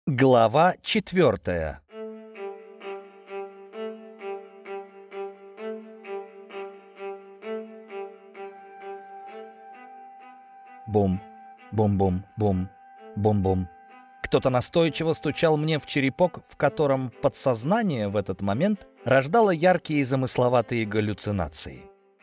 Глава 4. Бум, бум-бум-бум, бум-бум. Кто-то настойчиво стучал мне в черепок, в котором подсознание в этот момент рождало яркие и замысловатые галлюцинации.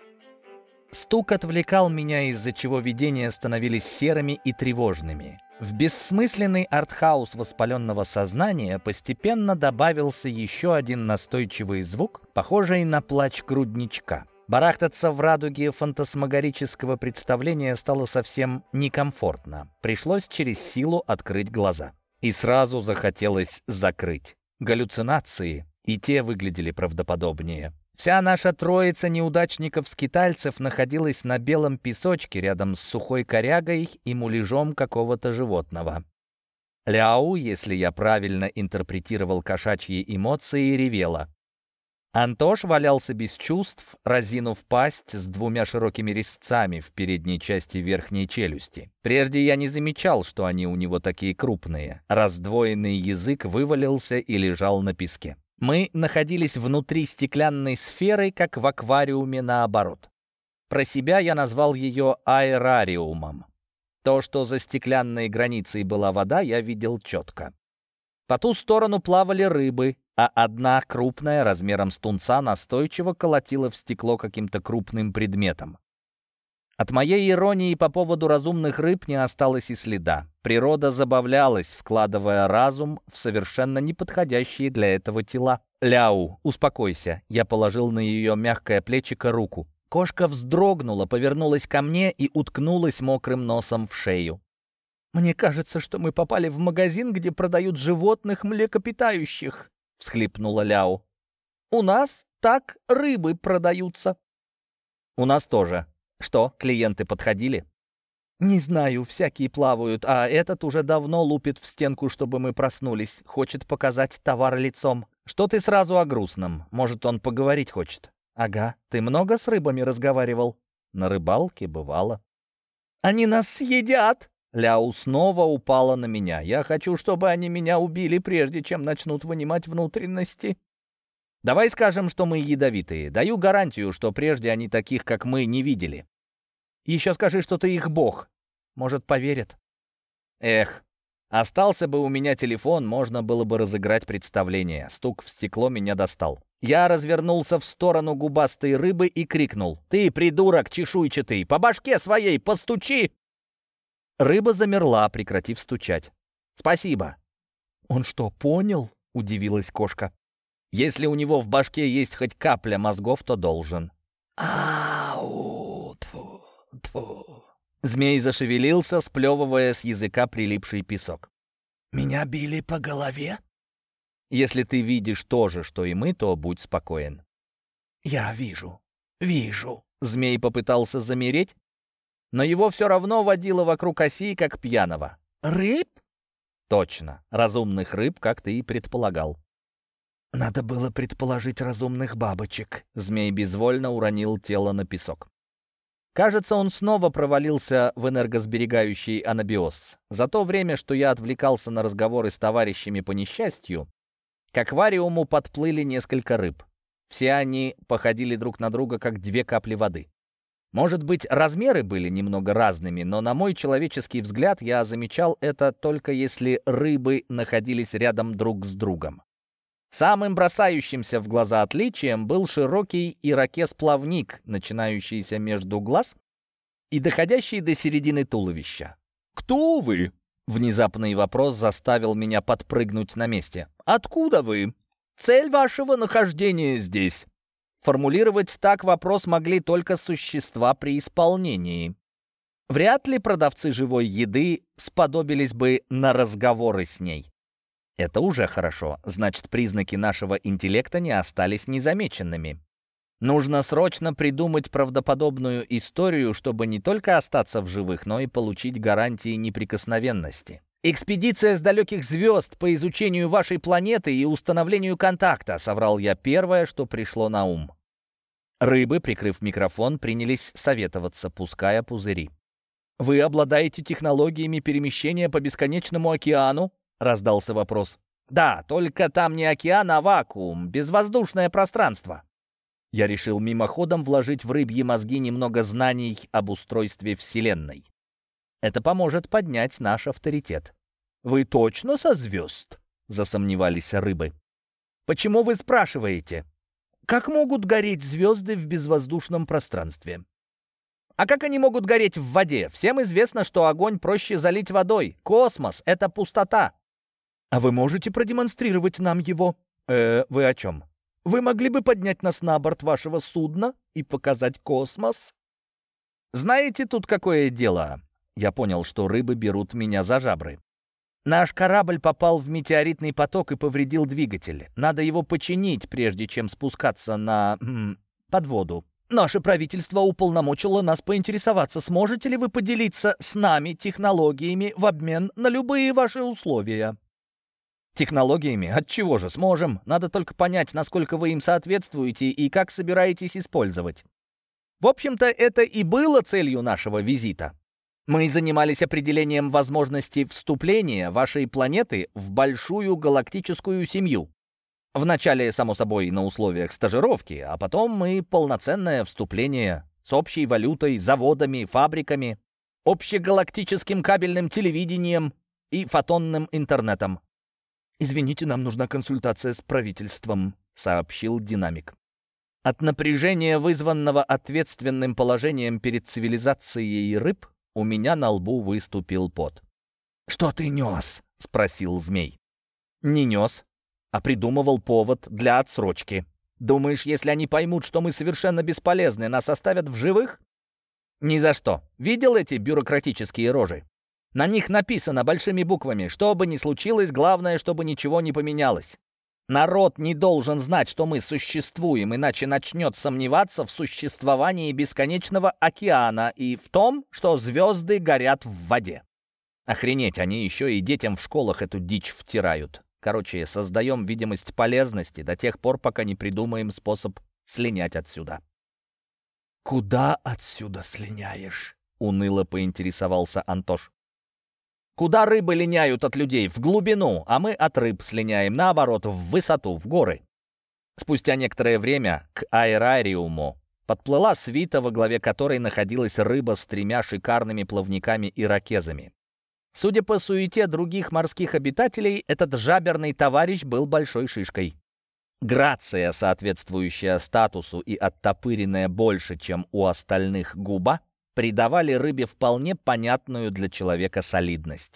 Стук отвлекал меня, из-за чего видения становились серыми и тревожными. В бессмысленный артхаус воспаленного сознания постепенно добавился еще один настойчивый звук, похожий на плач грудничка. Барахтаться в радуге фантасмагорического представления стало совсем некомфортно. Пришлось через силу открыть глаза. И сразу захотелось закрыть. Галлюцинации и те выглядели правдоподобнее. Вся наша троица неудачников-скитальцев находилась на белом песочке рядом с сухой корягой и муляжом какого-то животного. Ляу, если я правильно интерпретировал кошачьи эмоции, ревела. Антош валялся без чувств, разинув пасть с двумя широкими резцами в передней части верхней челюсти. Прежде я не замечал, что они у него такие крупные. Раздвоенный язык вывалился и лежал на песке. Мы находились внутри стеклянной сферы, как в аквариуме наоборот. Про себя я назвал ее аэрариумом. То, что за стеклянной границей была вода, я видел четко. По ту сторону плавали рыбы, а одна крупная, размером с тунца, настойчиво колотила в стекло каким-то крупным предметом. От моей иронии по поводу разумных рыб не осталось и следа. Природа забавлялась, вкладывая разум в совершенно неподходящие для этого тела. «Ляу, успокойся», — я положил на ее мягкое плечико руку. Кошка вздрогнула, повернулась ко мне и уткнулась мокрым носом в шею. «Мне кажется, что мы попали в магазин, где продают животных млекопитающих», — всхлипнула Ляу. «У нас так рыбы продаются». «У нас тоже. Что, клиенты подходили?» «Не знаю, всякие плавают, а этот уже давно лупит в стенку, чтобы мы проснулись. Хочет показать товар лицом. Что ты сразу о грустном? Может, он поговорить хочет?» «Ага. Ты много с рыбами разговаривал?» «На рыбалке бывало». «Они нас съедят!» Ляу снова упала на меня. «Я хочу, чтобы они меня убили, прежде чем начнут вынимать внутренности». «Давай скажем, что мы ядовитые. Даю гарантию, что прежде они таких, как мы, не видели». «Еще скажи, что ты их бог. Может, поверят». «Эх, остался бы у меня телефон, можно было бы разыграть представление». Стук в стекло меня достал. Я развернулся в сторону губастой рыбы и крикнул: «Ты, придурок чешуйчатый, по башке своей постучи!» Рыба замерла, прекратив стучать. «Спасибо». «Он что, понял?» — удивилась кошка. «Если у него в башке есть хоть капля мозгов, то должен». «Ау! Тьфу, тьфу!» Змей зашевелился, сплевывая с языка прилипший песок. «Меня били по голове?» «Если ты видишь то же, что и мы, то будь спокоен». «Я вижу. Змей попытался замереть, но его все равно водило вокруг оси, как пьяного. «Рыб?» «Точно. Разумных рыб, как ты и предполагал». «Надо было предположить разумных бабочек». Змей безвольно уронил тело на песок. Кажется, он снова провалился в энергосберегающий анабиоз. За то время, что я отвлекался на разговоры с товарищами по несчастью, к аквариуму подплыли несколько рыб. Все они походили друг на друга, как две капли воды. Может быть, размеры были немного разными, но на мой человеческий взгляд я замечал это только если рыбы находились рядом друг с другом. Самым бросающимся в глаза отличием был широкий ирокез-плавник, начинающийся между глаз и доходящий до середины туловища. «Кто вы?» — внезапный вопрос заставил меня подпрыгнуть на месте. «Откуда вы? Цель вашего нахождения здесь?» Формулировать так вопрос могли только существа при исполнении. Вряд ли продавцы живой еды сподобились бы на разговоры с ней. Это уже хорошо, значит, признаки нашего интеллекта не остались незамеченными. Нужно срочно придумать правдоподобную историю, чтобы не только остаться в живых, но и получить гарантии неприкосновенности. «Экспедиция с далеких звезд по изучению вашей планеты и установлению контакта», — соврал я первое, что пришло на ум. Рыбы, прикрыв микрофон, принялись советоваться, пуская пузыри. «Вы обладаете технологиями перемещения по бесконечному океану?» раздался вопрос. «Да, только там не океан, а вакуум, безвоздушное пространство». Я решил мимоходом вложить в рыбьи мозги немного знаний об устройстве Вселенной. Это поможет поднять наш авторитет. «Вы точно со звезд?» — засомневались рыбы. «Почему вы спрашиваете? Как могут гореть звезды в безвоздушном пространстве?» «А как они могут гореть в воде? Всем известно, что огонь проще залить водой. Космос — это пустота». «А вы можете продемонстрировать нам его?» Вы о чем? Вы могли бы поднять нас на борт вашего судна и показать космос?» «Знаете, тут какое дело?» Я понял, что рыбы берут меня за жабры. «Наш корабль попал в метеоритный поток и повредил двигатель. Надо его починить, прежде чем спускаться под воду. Наше правительство уполномочило нас поинтересоваться, сможете ли вы поделиться с нами технологиями в обмен на любые ваши условия». «Технологиями? Отчего же сможем? Надо только понять, насколько вы им соответствуете и как собираетесь использовать». В общем-то, это и было целью нашего визита. Мы занимались определением возможности вступления вашей планеты в большую галактическую семью. Вначале, само собой, на условиях стажировки, а потом и полноценное вступление с общей валютой, заводами, фабриками, общегалактическим кабельным телевидением и фотонным интернетом. «Извините, нам нужна консультация с правительством», — сообщил динамик. От напряжения, вызванного ответственным положением перед цивилизацией рыб, у меня на лбу выступил пот. «Что ты нес?» — спросил змей. «Не нес, а придумывал повод для отсрочки. Думаешь, если они поймут, что мы совершенно бесполезны, нас оставят в живых?» «Ни за что. Видел эти бюрократические рожи? На них написано большими буквами: что бы ни случилось, главное, чтобы ничего не поменялось. Народ не должен знать, что мы существуем, иначе начнет сомневаться в существовании бесконечного океана и в том, что звезды горят в воде. Охренеть, они еще и детям в школах эту дичь втирают. Короче, создаем видимость полезности до тех пор, пока не придумаем способ слинять отсюда». «Куда отсюда слиняешь?» — уныло поинтересовался Антош. «Куда рыбы линяют от людей? В глубину, а мы от рыб слиняем, наоборот, в высоту, в горы». Спустя некоторое время к аэрариуму подплыла свита, во главе которой находилась рыба с 3 шикарными плавниками и ракезами. Судя по суете других морских обитателей, этот жаберный товарищ был большой шишкой. Грация, соответствующая статусу и оттопыренная больше, чем у остальных губа, придавали рыбе вполне понятную для человека солидность.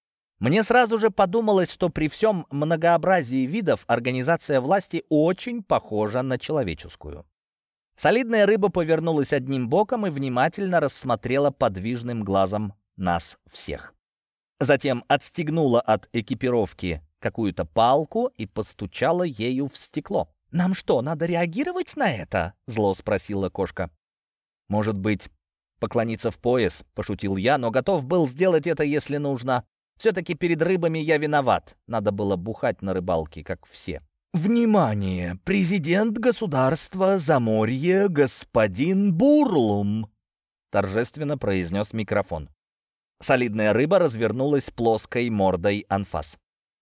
Мне сразу же подумалось, что при всем многообразии видов организация власти очень похожа на человеческую. Солидная рыба повернулась одним боком и внимательно рассмотрела подвижным глазом нас всех. Затем отстегнула от экипировки какую-то палку и постучала ею в стекло. «Нам что, надо реагировать на это?» — зло спросила кошка. «Может быть, поклониться в пояс?» — пошутил я, но готов был сделать это, если нужно. Все-таки перед рыбами я виноват. Надо было бухать на рыбалке, как все. «Внимание! Президент государства Заморье господин Бурлум!» — торжественно произнес микрофон. Солидная рыба развернулась плоской мордой анфас.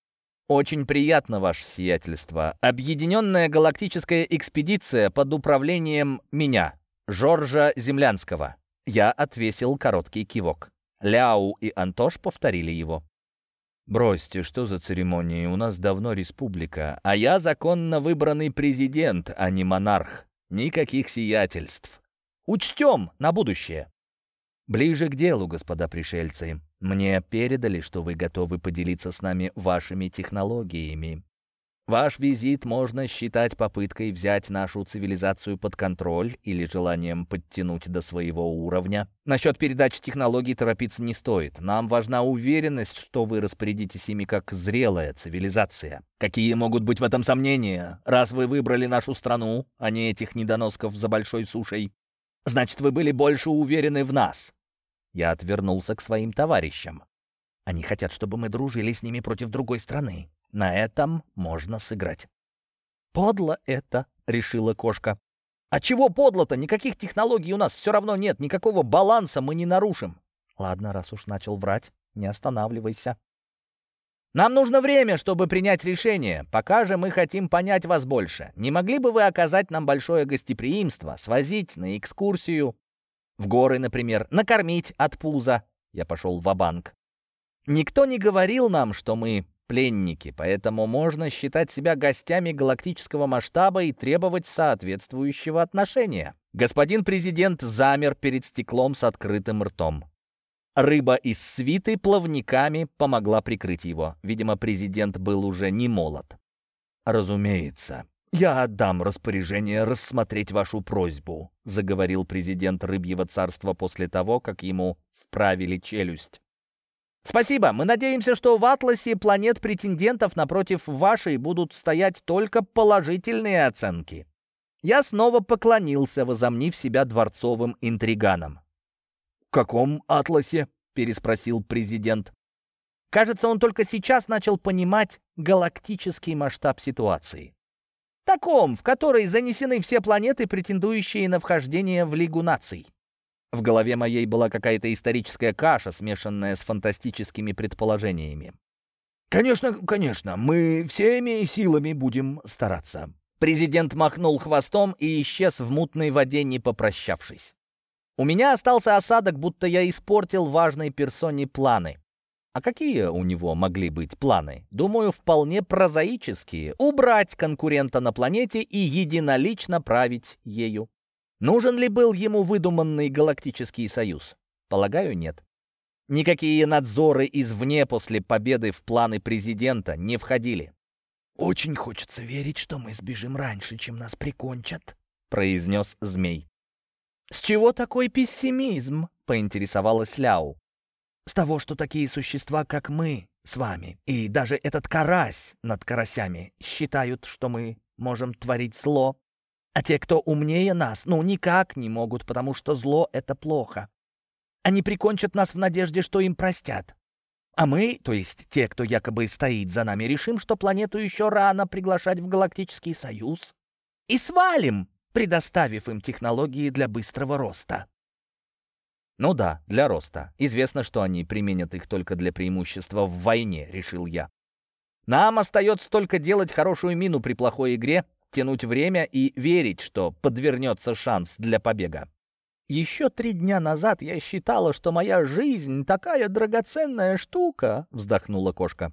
«Очень приятно, ваше сиятельство. Объединенная галактическая экспедиция под управлением меня, Жоржа Землянского». Я отвесил короткий кивок. Ляу и Антош повторили его. «Бросьте, что за церемонии? У нас давно республика, а я законно выбранный президент, а не монарх. Никаких сиятельств. Учтем на будущее». «Ближе к делу, господа пришельцы. Мне передали, что вы готовы поделиться с нами вашими технологиями. Ваш визит можно считать попыткой взять нашу цивилизацию под контроль или желанием подтянуть до своего уровня. Насчет передачи технологий торопиться не стоит. Нам важна уверенность, что вы распорядитесь ими как зрелая цивилизация. Какие могут быть в этом сомнения? Раз вы выбрали нашу страну, а не этих недоносков за большой сушей, значит, вы были больше уверены в нас». Я отвернулся к своим товарищам. Они хотят, чтобы мы дружили с ними против другой страны. На этом можно сыграть. «Подло это», — решила кошка. «А чего подло-то? Никаких технологий у нас все равно нет, никакого баланса мы не нарушим». «Ладно, раз уж начал врать, не останавливайся». Нам нужно время, чтобы принять решение. Пока же мы хотим понять вас больше. Не могли бы вы оказать нам большое гостеприимство, свозить на экскурсию в горы, например, накормить от пуза?» Я пошел ва-банк. Никто не говорил нам, что мы пленники, поэтому можно считать себя гостями галактического масштаба и требовать соответствующего отношения. Господин президент замер перед стеклом с открытым ртом. Рыба из свиты плавниками помогла прикрыть его. Видимо, президент был уже не молод. «Разумеется, я отдам распоряжение рассмотреть вашу просьбу», заговорил президент Рыбьего царства после того, как ему вправили челюсть. «Спасибо. Мы надеемся, что в атласе планет-претендентов напротив вашей будут стоять только положительные оценки». Я снова поклонился, возомнив себя дворцовым интриганом. «В каком атласе?» — переспросил президент. Кажется, он только сейчас начал понимать галактический масштаб ситуации. Таком, в который занесены все планеты, претендующие на вхождение в Лигу наций. В голове моей была какая-то историческая каша, смешанная с фантастическими предположениями. «Конечно, конечно, мы всеми силами будем стараться». Президент махнул хвостом и исчез в мутной воде, не попрощавшись. У меня остался осадок, будто я испортил важной персоне планы. А какие у него могли быть планы? Думаю, вполне прозаические. Убрать конкурента на планете и единолично править ею. Нужен ли был ему выдуманный галактический союз? Полагаю, нет. Никакие надзоры извне после победы в планы президента не входили. «Очень хочется верить, что мы сбежим раньше, чем нас прикончат», — произнес змей. «С чего такой пессимизм?» — поинтересовалась Ляу. «С того, что такие существа, как мы с вами, и даже этот карась над карасями, считают, что мы можем творить зло. А те, кто умнее нас, никак не могут, потому что зло — это плохо. Они прикончат нас в надежде, что им простят. А мы, то есть те, кто якобы стоит за нами, решим, что планету еще рано приглашать в Галактический Союз. И свалим, предоставив им технологии для быстрого роста». «Ну да, для роста. Известно, что они применят их только для преимущества в войне», — решил я. «Нам остается только делать хорошую мину при плохой игре, тянуть время и верить, что подвернется шанс для побега. Еще 3 дня назад я считала, что моя жизнь такая драгоценная штука», — вздохнула кошка.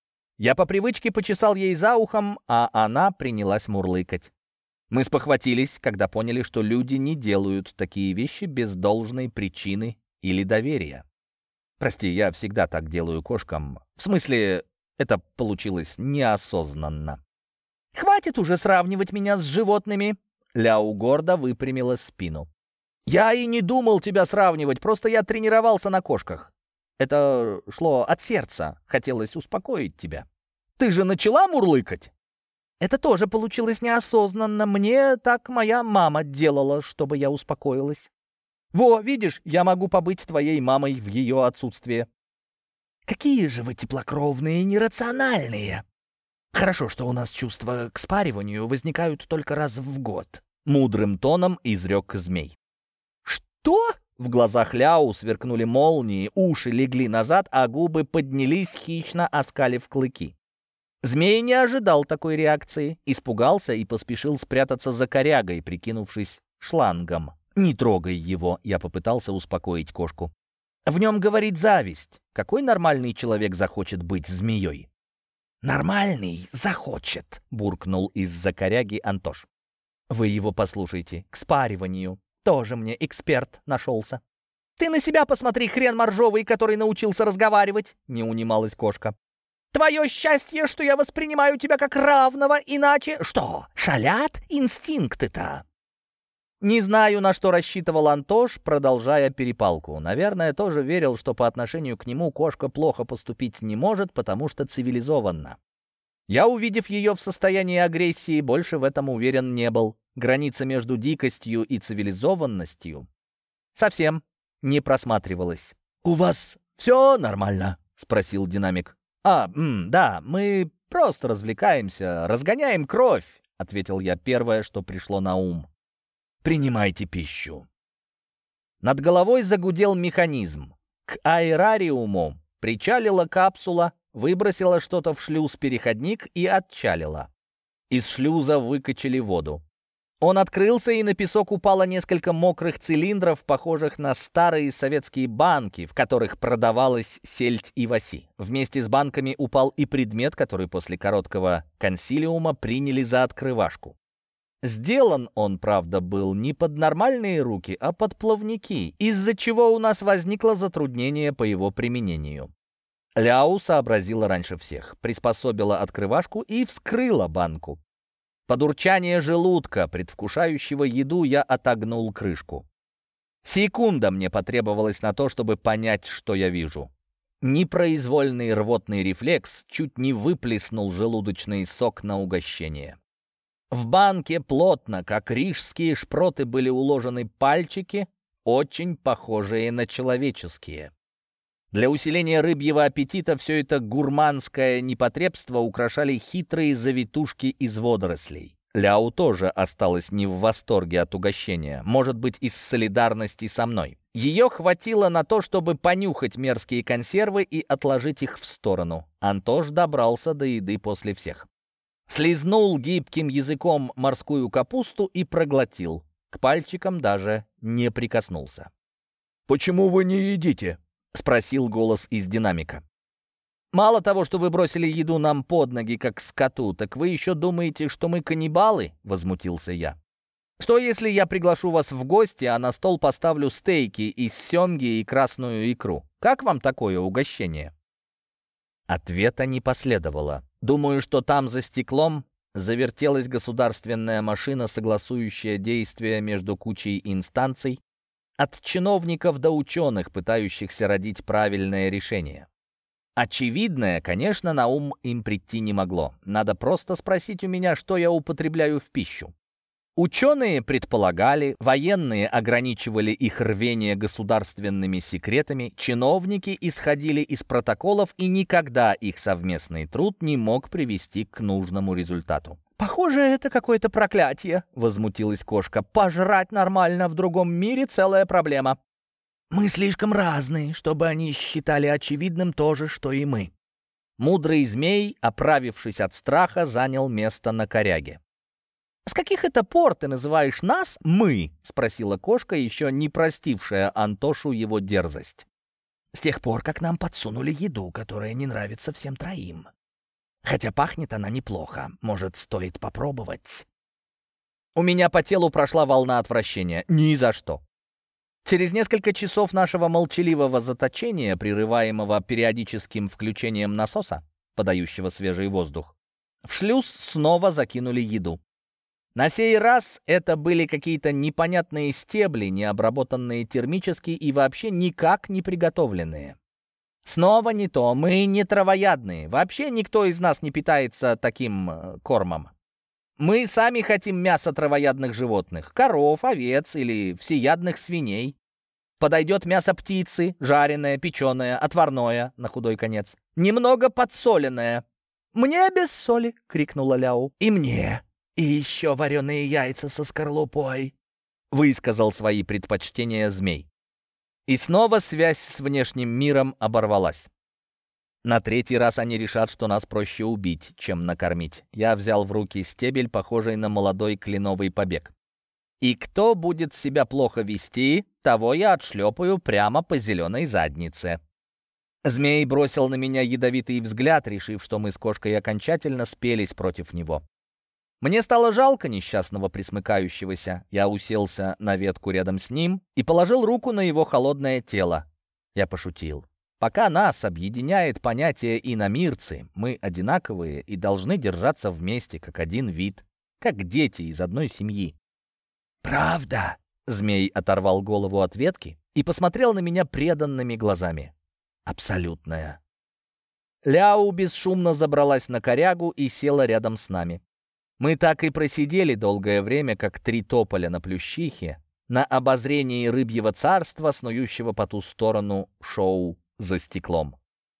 Я по привычке почесал ей за ухом, а она принялась мурлыкать. Мы спохватились, когда поняли, что люди не делают такие вещи без должной причины или доверия. Прости, я всегда так делаю кошкам. В смысле, это получилось неосознанно. «Хватит уже сравнивать меня с животными!» Ляу гордо выпрямила спину. «Я и не думал тебя сравнивать, просто я тренировался на кошках. Это шло от сердца, хотелось успокоить тебя. Ты же начала мурлыкать?» «Это тоже получилось неосознанно. Мне так моя мама делала, чтобы я успокоилась. Во, видишь, я могу побыть твоей мамой в ее отсутствие». «Какие же вы теплокровные и нерациональные! Хорошо, что у нас чувства к спариванию возникают только раз в год», — мудрым тоном изрек змей. «Что?» — в глазах Ляу сверкнули молнии, уши легли назад, а губы поднялись, хищно оскалив клыки. Змей не ожидал такой реакции, испугался и поспешил спрятаться за корягой, прикинувшись шлангом. «Не трогай его», — я попытался успокоить кошку. «В нем говорит зависть. Какой нормальный человек захочет быть змеей?» «Нормальный захочет», — буркнул из-за коряги Антош. «Вы его послушайте. К спариванию. Тоже мне эксперт нашелся». «Ты на себя посмотри, хрен моржовый, который научился разговаривать», — не унималась кошка. «Твое счастье, что я воспринимаю тебя как равного, иначе...» «Что, шалят инстинкты-то?» Не знаю, на что рассчитывал Антош, продолжая перепалку. Наверное, тоже верил, что по отношению к нему кошка плохо поступить не может, потому что цивилизованна. Я, увидев ее в состоянии агрессии, больше в этом уверен не был. Граница между дикостью и цивилизованностью совсем не просматривалась. «У вас все нормально?» — спросил динамик. Да, мы просто развлекаемся, разгоняем кровь», — ответил я первое, что пришло на ум. «Принимайте пищу». Над головой загудел механизм. К аэрариуму Причалила капсула, выбросила что-то в шлюз-переходник и отчалила. Из шлюза выкачали воду. Он открылся, и на песок упало несколько мокрых цилиндров, похожих на старые советские банки, в которых продавалась сельдь и васи. Вместе с банками упал и предмет, который после короткого консилиума приняли за открывашку. Сделан он, правда, был не под нормальные руки, а под плавники, из-за чего у нас возникло затруднение по его применению. Ляу сообразила раньше всех, приспособила открывашку и вскрыла банку. Под урчание желудка, предвкушающего еду, я отогнул крышку. Секунда мне потребовалась на то, чтобы понять, что я вижу. Непроизвольный рвотный рефлекс чуть не выплеснул желудочный сок на угощение. В банке плотно, как рижские шпроты, были уложены пальчики, очень похожие на человеческие. Для усиления рыбьего аппетита все это гурманское непотребство украшали хитрые завитушки из водорослей. Ляу тоже осталась не в восторге от угощения, может быть, из солидарности со мной. Ее хватило на то, чтобы понюхать мерзкие консервы и отложить их в сторону. Антош добрался до еды после всех. Слизнул гибким языком морскую капусту и проглотил. К пальчикам даже не прикоснулся. «Почему вы не едите?» — спросил голос из динамика. «Мало того, что вы бросили еду нам под ноги, как скоту, так вы еще думаете, что мы каннибалы?» — возмутился я. «Что, если я приглашу вас в гости, а на стол поставлю стейки из семги и красную икру? Как вам такое угощение?» Ответа не последовало. Думаю, что там за стеклом завертелась государственная машина, согласующая действия между кучей инстанций, от чиновников до ученых, пытающихся родить правильное решение. Очевидное, конечно, на ум им прийти не могло. Надо просто спросить у меня, что я употребляю в пищу. Ученые предполагали, военные ограничивали их рвение государственными секретами, чиновники исходили из протоколов, и никогда их совместный труд не мог привести к нужному результату. «Похоже, это какое-то проклятие», — возмутилась кошка. «Пожрать нормально в другом мире — целая проблема». «Мы слишком разные, чтобы они считали очевидным то же, что и мы». Мудрый змей, оправившись от страха, занял место на коряге. «С каких это пор ты называешь нас «мы»?» — спросила кошка, еще не простившая Антошу его дерзость. «С тех пор, как нам подсунули еду, которая не нравится всем троим. Хотя пахнет она неплохо. Может, стоит попробовать?» У меня по телу прошла волна отвращения. Ни за что. Через несколько часов нашего молчаливого заточения, прерываемого периодическим включением насоса, подающего свежий воздух, в шлюз снова закинули еду. На сей раз это были какие-то непонятные стебли, необработанные термически и вообще никак не приготовленные. Снова не то, мы не травоядные, вообще никто из нас не питается таким кормом. Мы сами хотим мяса травоядных животных, коров, овец или всеядных свиней. Подойдет мясо птицы, жареное, печеное, отварное, на худой конец. Немного подсоленное. «Мне без соли!» — крикнула Ляу. «И мне! И еще вареные яйца со скорлупой!» — высказал свои предпочтения змей. И снова связь с внешним миром оборвалась. На третий раз они решат, что нас проще убить, чем накормить. Я взял в руки стебель, похожий на молодой кленовый побег. И кто будет себя плохо вести, того я отшлепаю прямо по зеленой заднице. Змей бросил на меня ядовитый взгляд, решив, что мы с кошкой окончательно спелись против него. Мне стало жалко несчастного присмыкающегося. Я уселся на ветку рядом с ним и положил руку на его холодное тело. Я пошутил. Пока нас объединяет понятие иномирцы, мы одинаковые и должны держаться вместе, как один вид, как дети из одной семьи. «Правда?» — змей оторвал голову от ветки и посмотрел на меня преданными глазами. «Абсолютная». Ляу бесшумно забралась на корягу и села рядом с нами. Мы так и просидели долгое время, как три тополя на Плющихе, на обозрении рыбьего царства, снующего по ту сторону шоу «За стеклом».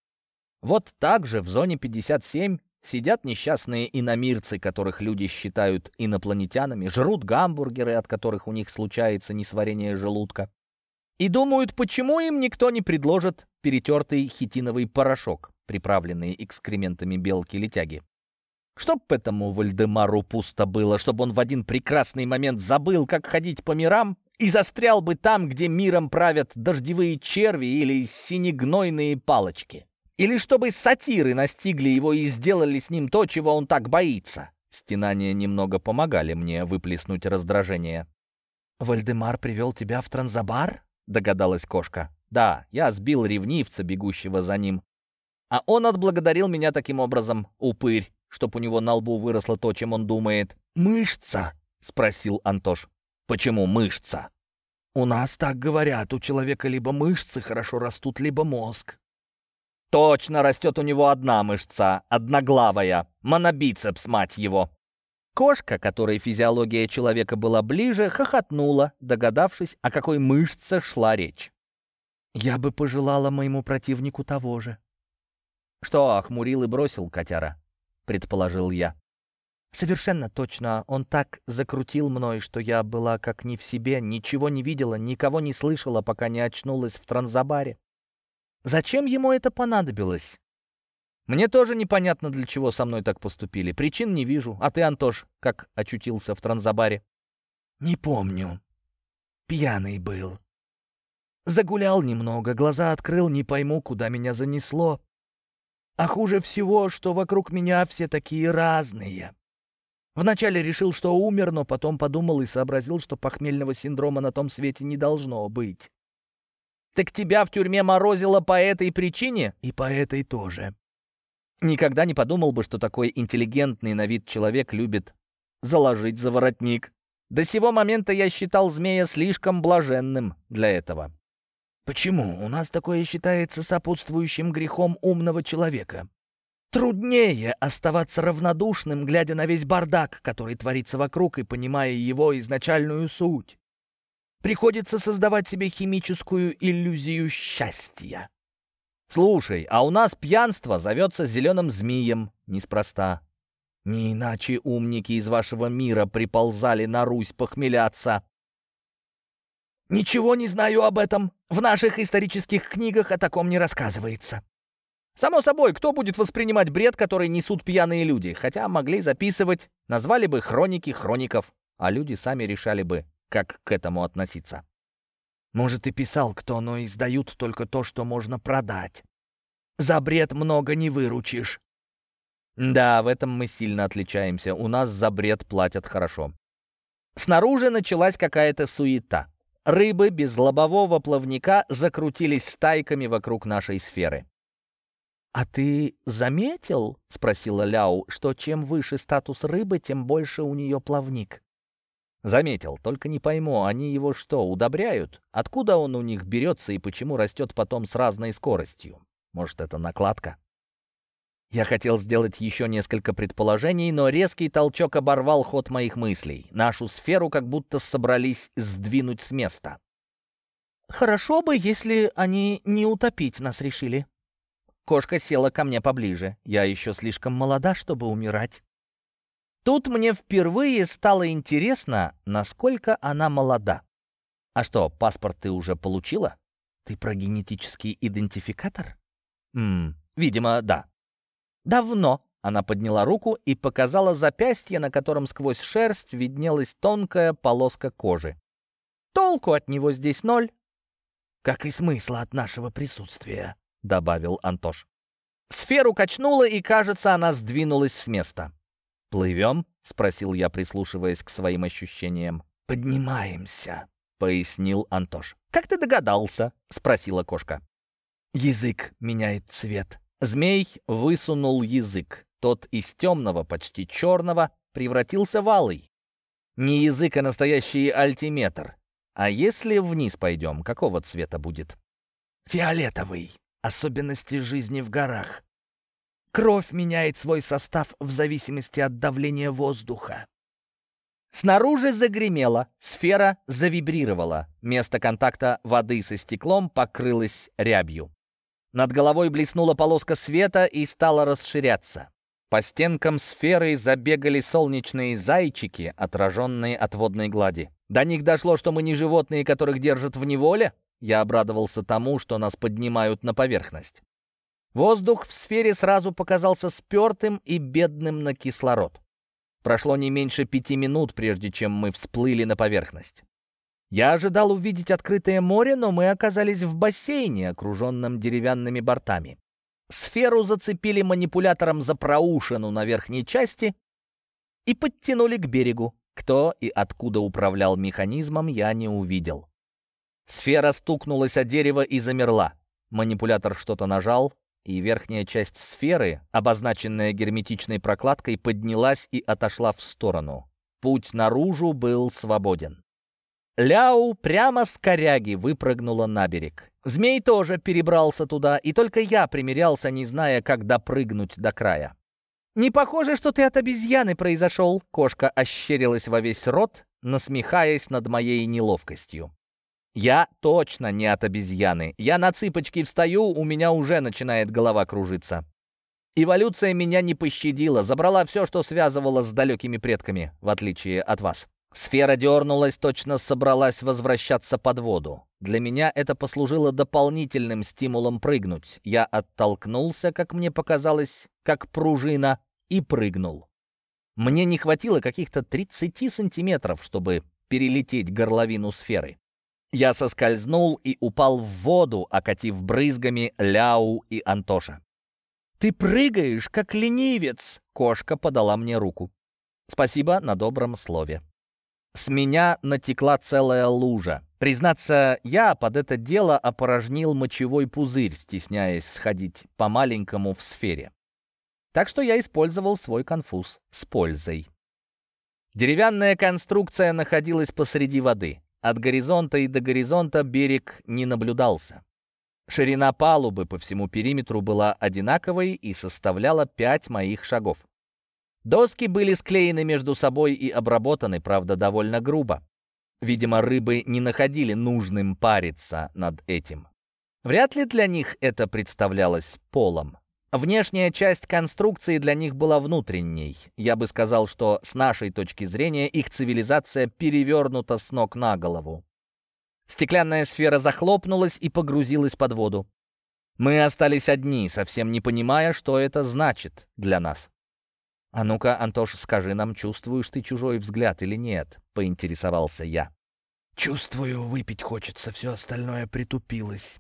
Вот так же в зоне 57 сидят несчастные иномирцы, которых люди считают инопланетянами, жрут гамбургеры, от которых у них случается несварение желудка, И думают, почему им никто не предложит перетертый хитиновый порошок, приправленный экскрементами белки-летяги. Чтоб этому Вальдемару пусто было, чтобы он в один прекрасный момент забыл, как ходить по мирам, и застрял бы там, где миром правят дождевые черви или синегнойные палочки. Или чтобы сатиры настигли его и сделали с ним то, чего он так боится. Стенания немного помогали мне выплеснуть раздражение. «Вальдемар привел тебя в Транзабар?» — догадалась кошка. «Да, я сбил ревнивца, бегущего за ним. А он отблагодарил меня таким образом, упырь, чтоб у него на лбу выросло то, чем он думает». «Мышца?» — спросил Антош. «Почему мышца?» «У нас так говорят, у человека либо мышцы хорошо растут, либо мозг». «Точно растет у него одна мышца, одноглавая, монобицепс, мать его». Кошка, которой физиология человека была ближе, хохотнула, догадавшись, о какой мышце шла речь. «Я бы пожелала моему противнику того же». «Что, охмурил и бросил котяра?» — предположил я. «Совершенно точно. Он так закрутил мной, что я была как не в себе, ничего не видела, никого не слышала, пока не очнулась в Транзабаре. Зачем ему это понадобилось?» «Мне тоже непонятно, для чего со мной так поступили. Причин не вижу. А ты, Антош, как очутился в Транзабаре?» «Не помню. Пьяный был. Загулял немного, глаза открыл, не пойму, куда меня занесло. А хуже всего, что вокруг меня все такие разные. Вначале решил, что умер, но потом подумал и сообразил, что похмельного синдрома на том свете не должно быть. «Так тебя в тюрьме морозило по этой причине?» И по этой тоже. Никогда не подумал бы, что такой интеллигентный на вид человек любит заложить за воротник. До сего момента я считал змея слишком блаженным для этого. Почему? У нас такое считается сопутствующим грехом умного человека. Труднее оставаться равнодушным, глядя на весь бардак, который творится вокруг, и понимая его изначальную суть. Приходится создавать себе химическую иллюзию счастья. Слушай, а у нас пьянство зовется зеленым змеем. Неспроста. Не иначе умники из вашего мира приползали на Русь похмеляться. Ничего не знаю об этом. В наших исторических книгах о таком не рассказывается. Само собой, кто будет воспринимать бред, который несут пьяные люди? Хотя могли записывать, назвали бы хроники хроников, а люди сами решали бы, как к этому относиться. Может, и писал кто, но издают только то, что можно продать. За бред много не выручишь. Да, в этом мы сильно отличаемся. У нас за бред платят хорошо. Снаружи началась какая-то суета. Рыбы без лобового плавника закрутились стайками вокруг нашей сферы. «А ты заметил, — спросила Ляу, — что чем выше статус рыбы, тем больше у нее плавник?» Заметил, только не пойму, они его что, удобряют? Откуда он у них берется и почему растет потом с разной скоростью? Может, это накладка? Я хотел сделать еще несколько предположений, но резкий толчок оборвал ход моих мыслей. Нашу сферу как будто собрались сдвинуть с места. «Хорошо бы, если они не утопить нас решили». Кошка села ко мне поближе. «Я еще слишком молода, чтобы умирать». Тут мне впервые стало интересно, насколько она молода. А что, паспорт ты уже получила? Ты про генетический идентификатор? Видимо, да. Давно. Она подняла руку и показала запястье, на котором сквозь шерсть виднелась тонкая полоска кожи. Толку от него здесь ноль. Как и смысла от нашего присутствия, добавил Антош. Сферу качнуло, и, кажется, она сдвинулась с места. «Плывем?» — спросил я, прислушиваясь к своим ощущениям. «Поднимаемся», — пояснил Антош. «Как ты догадался?» — спросила кошка. «Язык меняет цвет». Змей высунул язык. Тот из темного, почти черного, превратился в алый. Не язык, а настоящий альтиметр. А если вниз пойдем, какого цвета будет? «Фиолетовый. Особенности жизни в горах. Кровь меняет свой состав в зависимости от давления воздуха». Снаружи загремело, сфера завибрировала. Место контакта воды со стеклом покрылось рябью. Над головой блеснула полоска света и стала расширяться. По стенкам сферы забегали солнечные зайчики, отраженные от водной глади. До них дошло, что мы не животные, которых держат в неволе? Я обрадовался тому, что нас поднимают на поверхность. Воздух в сфере сразу показался спертым и бедным на кислород. Прошло не меньше 5 минут, прежде чем мы всплыли на поверхность. Я ожидал увидеть открытое море, но мы оказались в бассейне, окруженном деревянными бортами. Сферу зацепили манипулятором за проушину на верхней части и подтянули к берегу. Кто и откуда управлял механизмом, я не увидел. Сфера стукнулась о дерево и замерла. Манипулятор что-то нажал, и верхняя часть сферы, обозначенная герметичной прокладкой, поднялась и отошла в сторону. Путь наружу был свободен. Ляу прямо с коряги выпрыгнула на берег. Змей тоже перебрался туда, и только я примерялся, не зная, как допрыгнуть до края. «Не похоже, что ты от обезьяны произошел», — кошка ощерилась во весь рот, насмехаясь над моей неловкостью. «Я точно не от обезьяны. Я на цыпочки встаю, у меня уже начинает голова кружиться. Эволюция меня не пощадила, забрала все, что связывало с далекими предками, в отличие от вас». Сфера дернулась, точно собралась возвращаться под воду. Для меня это послужило дополнительным стимулом прыгнуть. Я оттолкнулся, как мне показалось, как пружина, и прыгнул. Мне не хватило каких-то 30 сантиметров, чтобы перелететь горловину сферы. Я соскользнул и упал в воду, окатив брызгами Ляу и Антоша. «Ты прыгаешь, как ленивец!» — кошка подала мне руку. «Спасибо на добром слове». С меня натекла целая лужа. Признаться, я под это дело опорожнил мочевой пузырь, стесняясь сходить по-маленькому в сфере. Так что я использовал свой конфуз с пользой. Деревянная конструкция находилась посреди воды. От горизонта и до горизонта берег не наблюдался. Ширина палубы по всему периметру была одинаковой и составляла 5 моих шагов. Доски были склеены между собой и обработаны, правда, довольно грубо. Видимо, рыбы не находили нужным париться над этим. Вряд ли для них это представлялось полом. Внешняя часть конструкции для них была внутренней. Я бы сказал, что с нашей точки зрения их цивилизация перевернута с ног на голову. Стеклянная сфера захлопнулась и погрузилась под воду. Мы остались одни, совсем не понимая, что это значит для нас. «А ну-ка, Антош, скажи нам, чувствуешь ты чужой взгляд или нет?» — поинтересовался я. «Чувствую, выпить хочется, все остальное притупилось».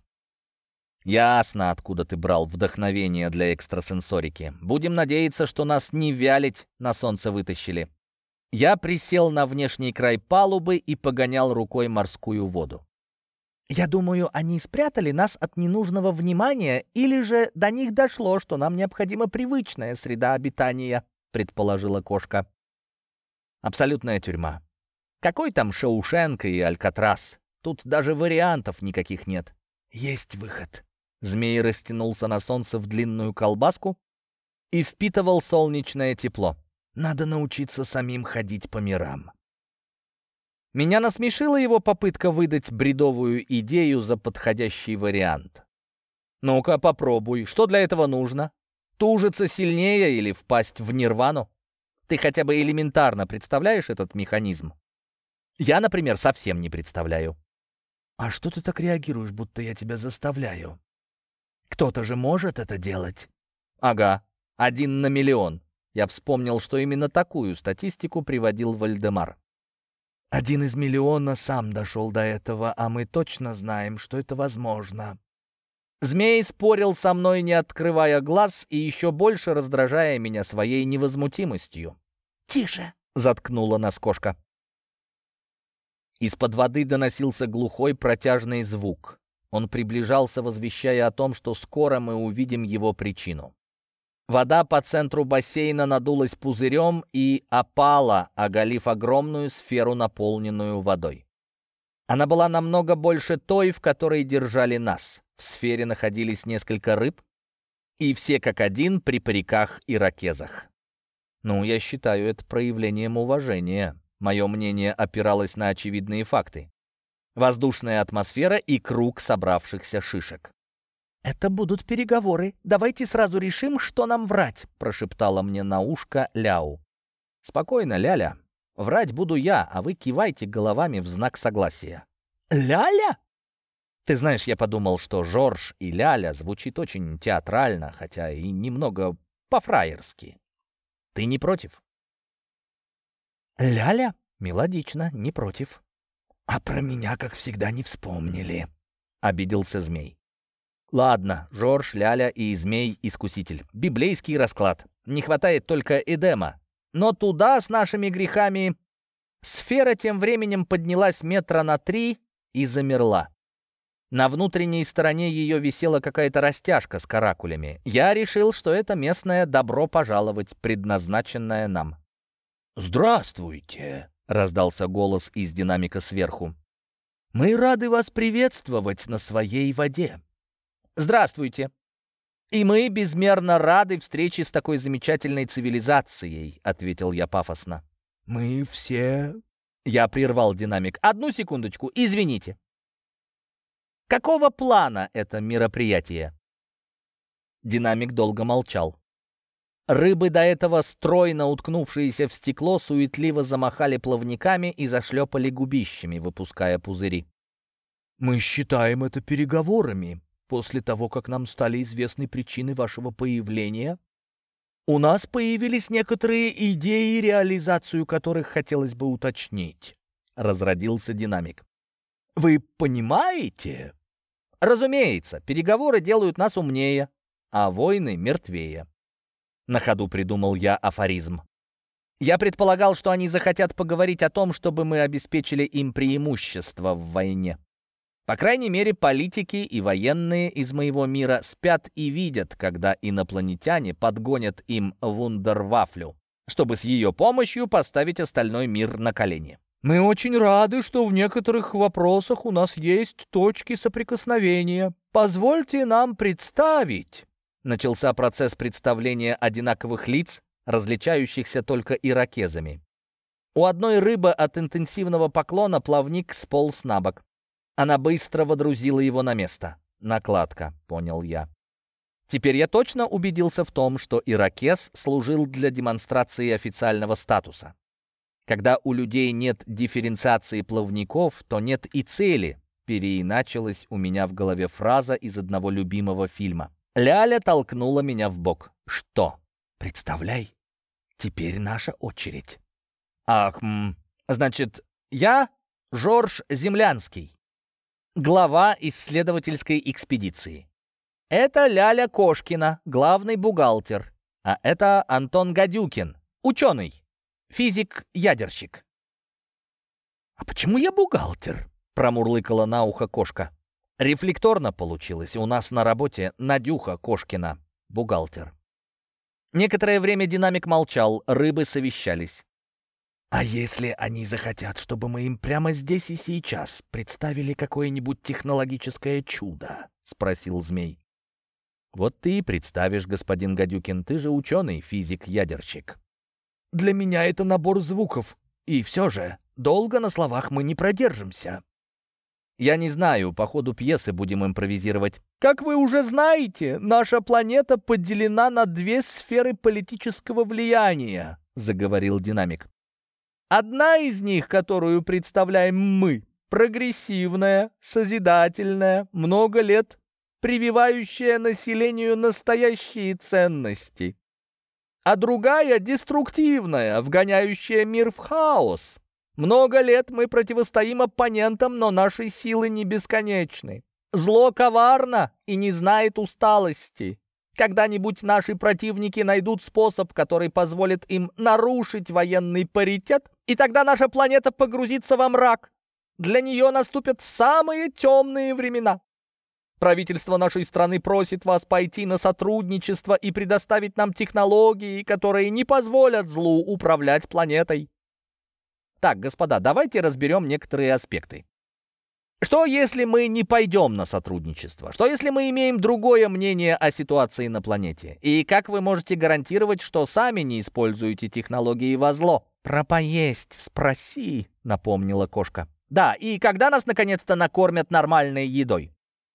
«Ясно, откуда ты брал вдохновение для экстрасенсорики. Будем надеяться, что нас не вялить на солнце вытащили». Я присел на внешний край палубы и погонял рукой морскую воду. «Я думаю, они спрятали нас от ненужного внимания, или же до них дошло, что нам необходима привычная среда обитания», — предположила кошка. «Абсолютная тюрьма. Какой там Шоушенк и Алькатрас? Тут даже вариантов никаких нет». «Есть выход». Змей растянулся на солнце в длинную колбаску и впитывал солнечное тепло. «Надо научиться самим ходить по мирам». Меня насмешила его попытка выдать бредовую идею за подходящий вариант. «Ну-ка, попробуй. Что для этого нужно? Тужиться сильнее или впасть в нирвану? Ты хотя бы элементарно представляешь этот механизм? Я, например, совсем не представляю». «А что ты так реагируешь, будто я тебя заставляю? Кто-то же может это делать?» «Ага, 1 на миллион». Я вспомнил, что именно такую статистику приводил Вальдемар. 1 из миллиона сам дошел до этого, а мы точно знаем, что это возможно». Змей спорил со мной, не открывая глаз, и еще больше раздражая меня своей невозмутимостью. «Тише!» — заткнула нас кошка. Из-под воды доносился глухой протяжный звук. Он приближался, возвещая о том, что скоро мы увидим его причину. Вода по центру бассейна надулась пузырем и опала, оголив огромную сферу, наполненную водой. Она была намного больше той, в которой держали нас. В сфере находились несколько рыб, и все как один при париках и ракезах. Ну, я считаю это проявлением уважения. Мое мнение опиралось на очевидные факты. Воздушная атмосфера и круг собравшихся шишек. «Это будут переговоры. Давайте сразу решим, что нам врать», — прошептала мне на ушко Ляу. «Спокойно, Ляля. Врать буду я, а вы кивайте головами в знак согласия». «Ляля?» Ты знаешь, я подумал, что Жорж и Ляля звучит очень театрально, хотя и немного по-фраерски. Ты не против? Ляля? Мелодично, не против. А про меня, как всегда, не вспомнили. Обиделся змей. Ладно, Жорж, Ляля и змей-искуситель. Библейский расклад. Не хватает только Эдема. Но туда с нашими грехами... Сфера тем временем поднялась метра на 3 и замерла. На внутренней стороне ее висела какая-то растяжка с каракулями. Я решил, что это местное «добро пожаловать», предназначенное нам. «Здравствуйте!» — раздался голос из динамика сверху. «Мы рады вас приветствовать на своей воде». «Здравствуйте! И мы безмерно рады встрече с такой замечательной цивилизацией», — ответил я пафосно. «Мы все...» Я прервал динамик. «Одну секундочку, извините. Какого плана это мероприятие?» Динамик долго молчал. Рыбы, до этого стройно уткнувшиеся в стекло, суетливо замахали плавниками и зашлепали губищами, выпуская пузыри. «Мы считаем это переговорами. После того, как нам стали известны причины вашего появления, у нас появились некоторые идеи, реализацию которых хотелось бы уточнить», — разродился динамик. «Вы понимаете?» «Разумеется, переговоры делают нас умнее, а войны мертвее». На ходу придумал я афоризм. Я предполагал, что они захотят поговорить о том, чтобы мы обеспечили им преимущество в войне. По крайней мере, политики и военные из моего мира спят и видят, когда инопланетяне подгонят им вундервафлю, чтобы с ее помощью поставить остальной мир на колени. «Мы очень рады, что в некоторых вопросах у нас есть точки соприкосновения. Позвольте нам представить...» Начался процесс представления одинаковых лиц, различающихся только ирокезами. У одной рыбы от интенсивного поклона плавник сполз на бок. Она быстро водрузила его на место. Накладка, понял я. Теперь я точно убедился в том, что ирокез служил для демонстрации официального статуса. Когда у людей нет дифференциации плавников, то нет и цели, переиначилась у меня в голове фраза из одного любимого фильма. Ляля толкнула меня в бок. «Что?» «Представляй, теперь наша очередь». «Ах, значит, я Жорж Землянский, глава исследовательской экспедиции. Это Ляля Кошкина, главный бухгалтер. А это Антон Гадюкин, ученый, физик-ядерщик». «А почему я бухгалтер?» — промурлыкала на ухо кошка. Рефлекторно получилось. У нас на работе Надюха Кошкина, бухгалтер. Некоторое время динамик молчал, рыбы совещались. «А если они захотят, чтобы мы им прямо здесь и сейчас представили какое-нибудь технологическое чудо?» — спросил змей. «Вот ты и представишь, господин Гадюкин, ты же ученый, физик-ядерщик». «Для меня это набор звуков, и все же долго на словах мы не продержимся». «Я не знаю, по ходу пьесы будем импровизировать». «Как вы уже знаете, наша планета поделена на 2 сферы политического влияния», — заговорил динамик. «Одна из них, которую представляем мы, прогрессивная, созидательная, много лет прививающая населению настоящие ценности, а другая деструктивная, вгоняющая мир в хаос. Много лет мы противостоим оппонентам, но наши силы не бесконечны. Зло коварно и не знает усталости. Когда-нибудь наши противники найдут способ, который позволит им нарушить военный паритет, и тогда наша планета погрузится во мрак. Для нее наступят самые темные времена. Правительство нашей страны просит вас пойти на сотрудничество и предоставить нам технологии, которые не позволят злу управлять планетой». Так, господа, давайте разберем некоторые аспекты. Что, если мы не пойдем на сотрудничество? Что, если мы имеем другое мнение о ситуации на планете? И как вы можете гарантировать, что сами не используете технологии во зло? «Про поесть спроси», — напомнила кошка. Да, и когда нас наконец-то накормят нормальной едой?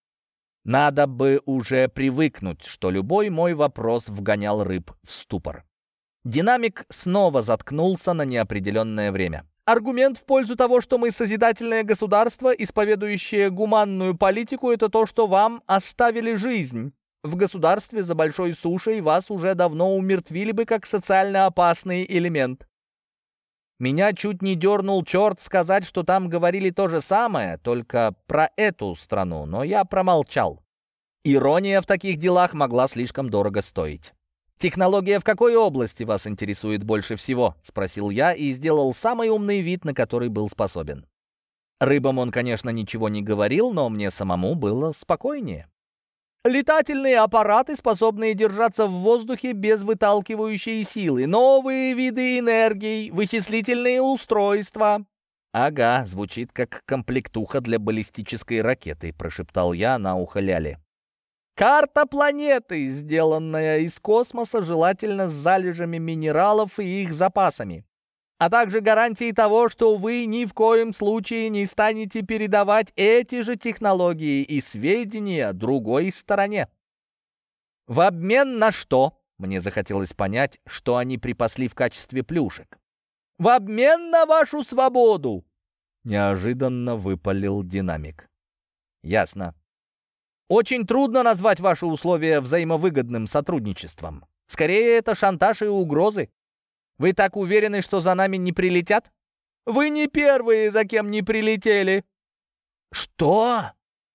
Надо бы уже привыкнуть, что любой мой вопрос вгонял рыб в ступор. Динамик снова заткнулся на неопределенное время. Аргумент в пользу того, что мы созидательное государство, исповедующее гуманную политику, это то, что вам оставили жизнь. В государстве за большой сушей вас уже давно умертвили бы как социально опасный элемент. Меня чуть не дернул черт сказать, что там говорили то же самое, только про эту страну, но я промолчал. Ирония в таких делах могла слишком дорого стоить. «Технология в какой области вас интересует больше всего?» — спросил я и сделал самый умный вид, на который был способен. Рыбам он, конечно, ничего не говорил, но мне самому было спокойнее. «Летательные аппараты, способные держаться в воздухе без выталкивающей силы, новые виды энергий, вычислительные устройства». «Ага, звучит как комплектуха для баллистической ракеты», — прошептал я на ухо Ляле. «Карта планеты, сделанная из космоса, желательно с залежами минералов и их запасами, а также гарантии того, что вы ни в коем случае не станете передавать эти же технологии и сведения другой стороне». «В обмен на что?» Мне захотелось понять, что они припасли в качестве плюшек. «В обмен на вашу свободу!» Неожиданно выпалил динамик. «Ясно. Очень трудно назвать ваши условия взаимовыгодным сотрудничеством. Скорее, это шантаж и угрозы. Вы так уверены, что за нами не прилетят? Вы не первые, за кем не прилетели». «Что?»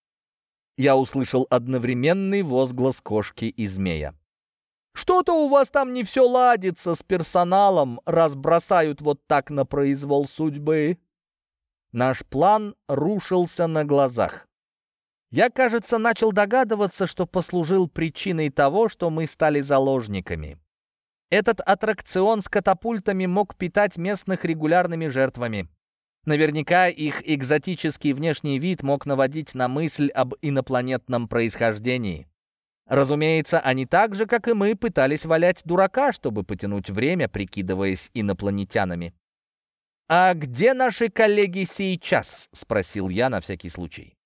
Я услышал одновременный возглас кошки и змея. «Что-то у вас там не все ладится с персоналом, раз бросают вот так на произвол судьбы». Наш план рушился на глазах. Я, кажется, начал догадываться, что послужил причиной того, что мы стали заложниками. Этот аттракцион с катапультами мог питать местных регулярными жертвами. Наверняка их экзотический внешний вид мог наводить на мысль об инопланетном происхождении. Разумеется, они так же, как и мы, пытались валять дурака, чтобы потянуть время, прикидываясь инопланетянами. «А где наши коллеги сейчас?» — спросил я на всякий случай.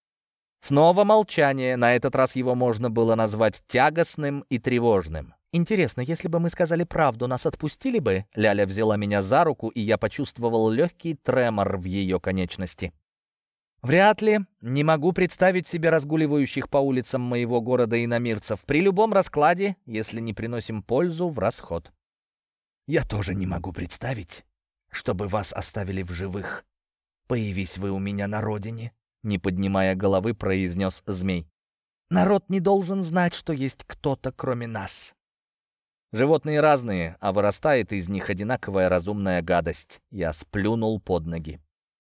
Снова молчание, на этот раз его можно было назвать тягостным и тревожным. «Интересно, если бы мы сказали правду, нас отпустили бы?» Ляля взяла меня за руку, и я почувствовал легкий тремор в ее конечности. «Вряд ли. Не могу представить себе разгуливающих по улицам моего города иномирцев. При любом раскладе, если не приносим пользу, в расход». «Я тоже не могу представить, чтобы вас оставили в живых. Появись вы у меня на родине», — не поднимая головы, произнес змей. «Народ не должен знать, что есть кто-то, кроме нас». Животные разные, а вырастает из них одинаковая разумная гадость. Я сплюнул под ноги.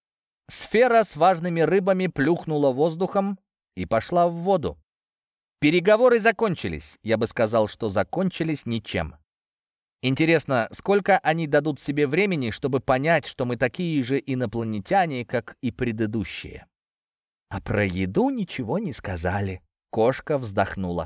Сфера с важными рыбами плюхнула воздухом и пошла в воду. Переговоры закончились. Я бы сказал, что закончились ничем. Интересно, сколько они дадут себе времени, чтобы понять, что мы такие же инопланетяне, как и предыдущие? А про еду ничего не сказали. Кошка вздохнула.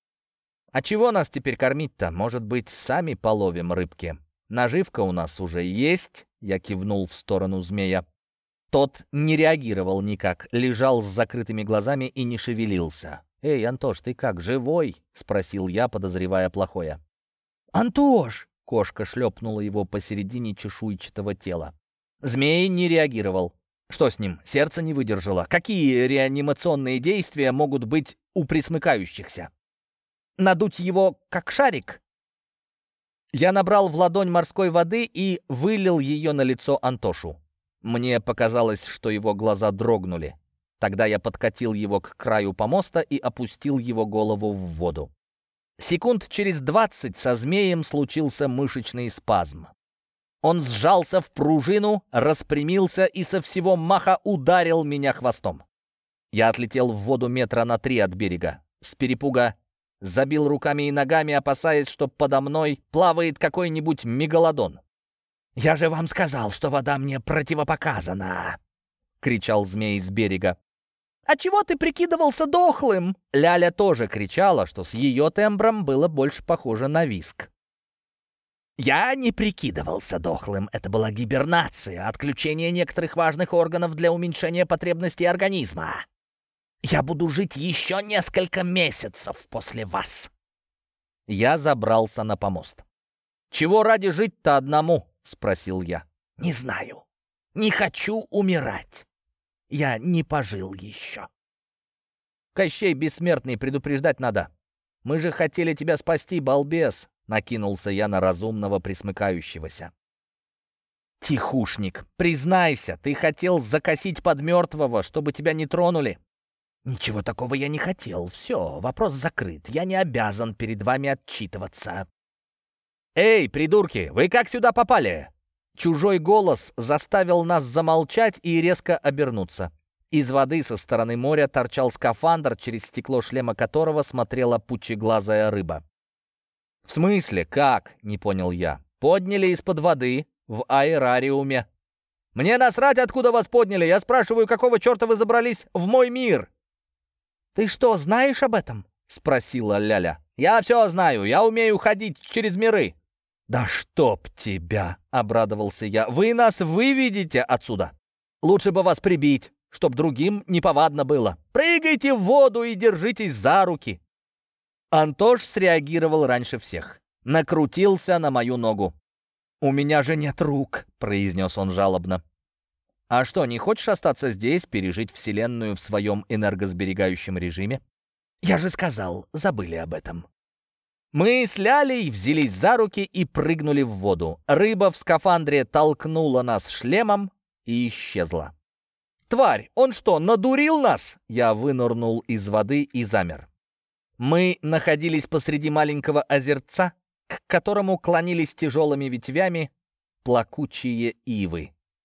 «А чего нас теперь кормить-то? Может быть, сами половим рыбки? Наживка у нас уже есть», — я кивнул в сторону змея. Тот не реагировал никак, лежал с закрытыми глазами и не шевелился. «Эй, Антош, ты как, живой?» — спросил я, подозревая плохое. «Антош!» — кошка шлепнула его посередине чешуйчатого тела. Змей не реагировал. Что с ним? Сердце не выдержало. Какие реанимационные действия могут быть у пресмыкающихся? Надуть его, как шарик? Я набрал в ладонь морской воды и вылил ее на лицо Антошу. Мне показалось, что его глаза дрогнули. Тогда я подкатил его к краю помоста и опустил его голову в воду. Секунд через 20 со змеем случился мышечный спазм. Он сжался в пружину, распрямился и со всего маха ударил меня хвостом. Я отлетел в воду метра на 3 от берега. С перепуга забил руками и ногами, опасаясь, что подо мной плавает какой-нибудь мегалодон. «Я же вам сказал, что вода мне противопоказана!» — кричал змей с берега. «А чего ты прикидывался дохлым?» Ляля тоже кричала, что с ее тембром было больше похоже на виск. «Я не прикидывался дохлым. Это была гибернация, отключение некоторых важных органов для уменьшения потребностей организма. Я буду жить еще несколько месяцев после вас». Я забрался на помост. «Чего ради жить-то одному?» — спросил я. «Не знаю. Не хочу умирать. Я не пожил еще. Кощей Бессмертный, предупреждать надо. Мы же хотели тебя спасти, балбес!» Накинулся я на разумного присмыкающегося. «Тихушник, признайся, ты хотел закосить под мертвого, чтобы тебя не тронули?» Ничего такого я не хотел. Все, вопрос закрыт. Я не обязан перед вами отчитываться. «Эй, придурки, вы как сюда попали?» Чужой голос заставил нас замолчать и резко обернуться. Из воды со стороны моря торчал скафандр, через стекло шлема которого смотрела пучеглазая рыба. «В смысле, как?» — не понял я. «Подняли из-под воды в аэрариуме». «Мне насрать, откуда вас подняли! Я спрашиваю, какого черта вы забрались в мой мир?» «Ты что, знаешь об этом?» — спросила Ляля. «Я все знаю, я умею ходить через миры». «Да чтоб тебя!» — обрадовался я. «Вы нас выведете отсюда! Лучше бы вас прибить, чтоб другим неповадно было. Прыгайте в воду и держитесь за руки!» Антош среагировал раньше всех. Накрутился на мою ногу. «У меня же нет рук!» — произнес он жалобно. «А что, не хочешь остаться здесь, пережить Вселенную в своем энергосберегающем режиме?» «Я же сказал, забыли об этом». Мы с Лялей взялись за руки и прыгнули в воду. Рыба в скафандре толкнула нас шлемом и исчезла. «Тварь, он что, надурил нас?» Я вынырнул из воды и замер. Мы находились посреди маленького озерца, к которому клонились тяжелыми ветвями плакучие ивы.